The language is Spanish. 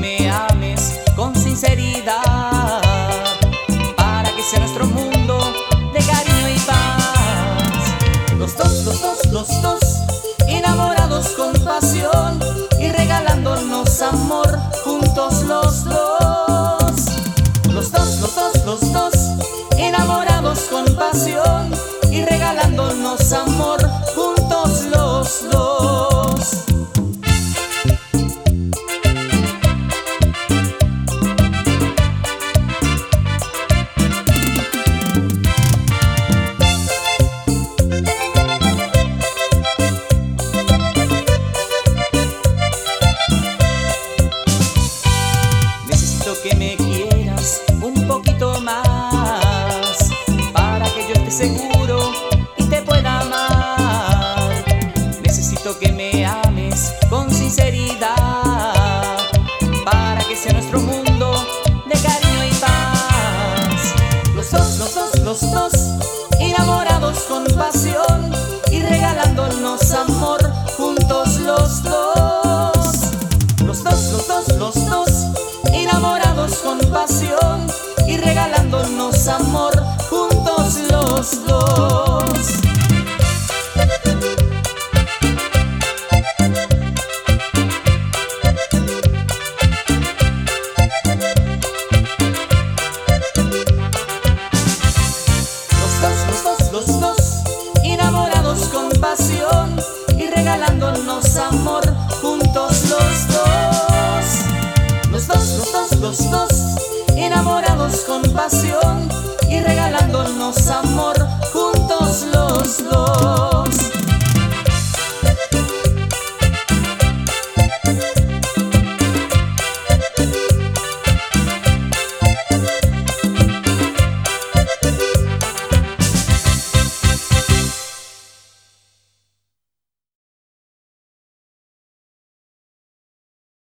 me ames con sinceridad, para que sea nuestro mundo de cariño y paz. Los dos, enamorados con pasión y regalándonos amor juntos los dos. Los dos, enamorados con pasión y regalándonos amor juntos los dos. Que me quieras un poquito más, para que yo esté seguro y te pueda amar. Necesito que me ames con sinceridad, para que sea nuestro mundo de cariño y paz. Los dos, enamorados con pasión y regalándonos amor juntos los dos. Los dos, enamorados con pasión y regalándonos amor juntos los dos. Los dos, enamorados con pasión y regalándonos amor juntos los dos. Los dos, enamorados con pasión y regalándonos amor